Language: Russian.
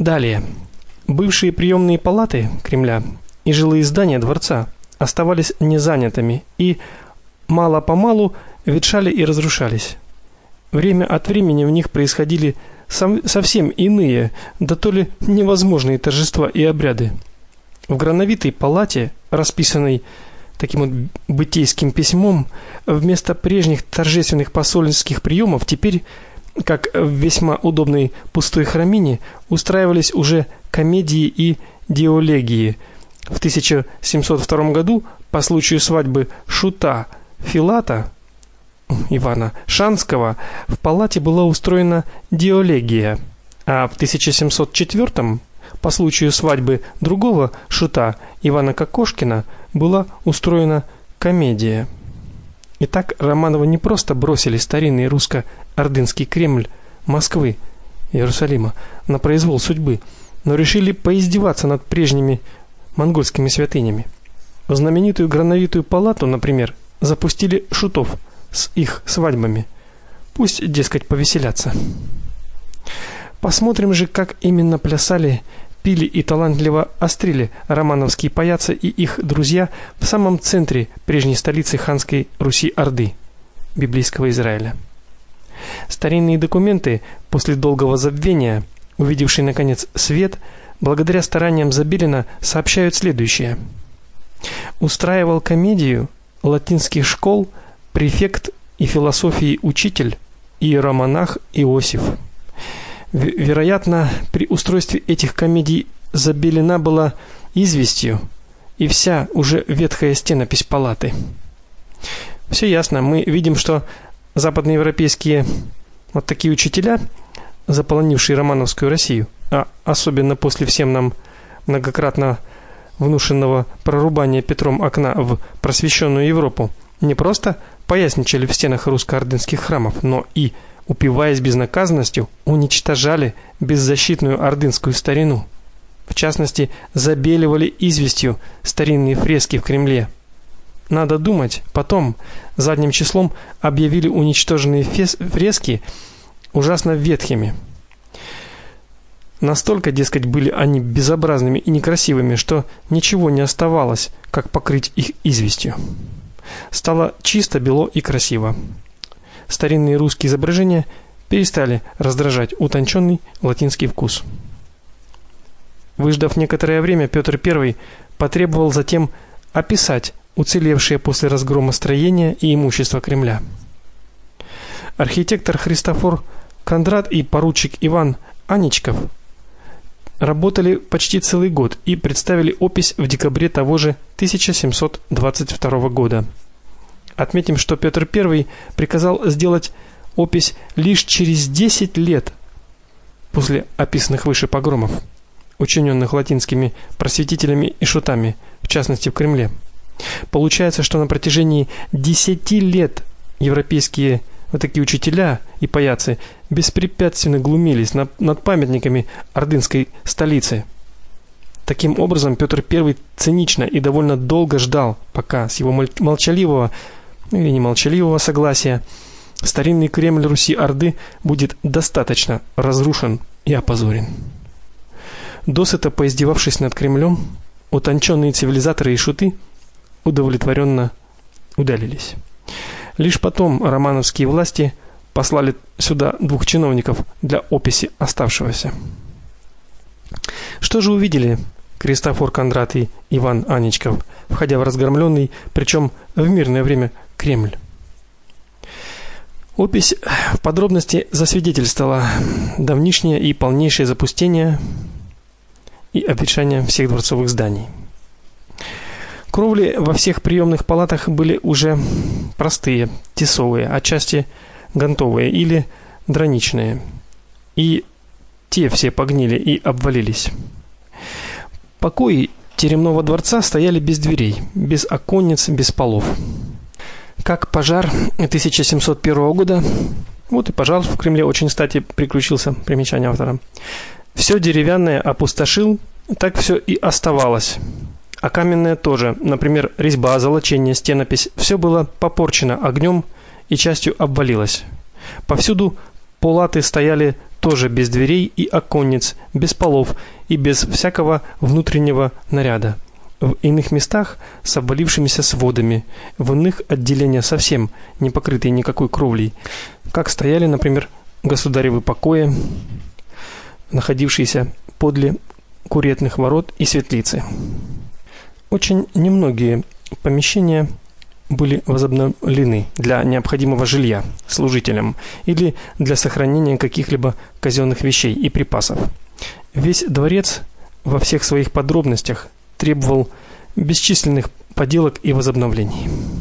Далее. Бывшие приемные палаты Кремля и жилые здания дворца оставались незанятыми и мало-помалу ветшали и разрушались. Время от времени в них происходили совсем иные, да то ли невозможные торжества и обряды. В Грановитой палате, расписанной таким вот бытейским письмом, вместо прежних торжественных посольских приемов теперь, как в весьма удобной пустой храмине, устраивались уже комедии и диалогии. В 1702 году по случаю свадьбы шута Филата Ивана Шанского в палате была устроена диалогия, а в 1704 по случаю свадьбы другого шута Ивана Кокошкина была устроена комедия. Итак, Романовы не просто бросили старинный русско-ордынский Кремль Москвы, Иерусалима на произвол судьбы, но решили поиздеваться над прежними монгольскими святынями. В знаменитую Грановитую палату, например, запустили шутов с их свадьбами. Пусть, дескать, повеселятся. Посмотрим же, как именно плясали, пили и талантливо острили романовские паяцы и их друзья в самом центре прежней столицы ханской Руси-Орды, библейского Израиля. Старинные документы, после долгого забвения, увидевшие наконец свет, благодаря стараниям Забелина, сообщают следующее: устраивал комедию латинских школ префект и философии учитель иеромонах Иосиф. Вероятно, при устройстве этих комедий забелена была известью и вся уже ветхая стенопись палаты. Все ясно, мы видим, что западноевропейские вот такие учителя, заполонившие романовскую Россию, а особенно после всем нам многократно внушенного прорубания Петром окна в просвещенную Европу, не просто поясничали в стенах русско-ордынских храмов, но и, упиваясь безнаказанностью, уничтожали беззащитную ордынскую старину. В частности, забеливали известью старинные фрески в Кремле. Надо думать, потом задним числом объявили уничтоженные фрески ужасно ветхими. Настолько, дескать, были они безобразными и некрасивыми, что ничего не оставалось, как покрыть их известью. Стало чисто, бело и красиво. Старинные русские изображения перестали раздражать утонченный латинский вкус. Выждав некоторое время, Петр I потребовал затем описать уцелевшие после разгрома строения и имущество Кремля. Архитектор Христофор Кондрат и поручик Иван Аничков работали почти целый год и представили опись в декабре того же 1722 года. Отметим, что Петр I приказал сделать опись лишь через 10 лет после описанных выше погромов, учиненных латинскими просветителями и шутами, в частности в Кремле. Получается, что на протяжении 10 лет европейские вот такие учителя и паяцы беспрепятственно глумились над памятниками ордынской столицы. Таким образом, Петр I цинично и довольно долго ждал, пока с его молчаливого или немолчаливого согласия старинный Кремль Руси-Орды будет достаточно разрушен и опозорен. Досыта поиздевавшись над Кремлем, утонченные цивилизаторы и шуты удовлетворенно удалились. Лишь потом романовские власти послали сюда 2 чиновников для описи оставшегося. Что же увидели Христофор Кондрат и Иван Аничков, входя в разгромленный, причем в мирное время, Кремль? Опись в подробности засвидетельствовала давнишнее и полнейшее запустение и обветшание всех дворцовых зданий. Кровли во всех приемных палатах были уже простые, тесовые, отчасти гонтовые или драничные. И те все погнили и обвалились. Покои теремного дворца стояли без дверей, без оконниц, без полов. Как пожар 1701 года, вот и пожар в Кремле очень кстати приключился, примечание автора. Все деревянное опустошил, так все и оставалось. А каменное тоже, например, резьба, золочение, стенопись, все было попорчено огнем и частью обвалилось. Повсюду полаты стояли тоже без дверей и оконниц, без полов и без всякого внутреннего наряда. В иных местах с обвалившимися сводами, в иных отделения совсем не покрытые никакой кровлей, как стояли, например, государевы покои, находившиеся подле куретных ворот и светлицы. Очень немногие помещения были возобновлены для необходимого жилья служителям или для сохранения каких-либо казенных вещей и припасов. Весь дворец во всех своих подробностях требовал бесчисленных поделок и возобновлений.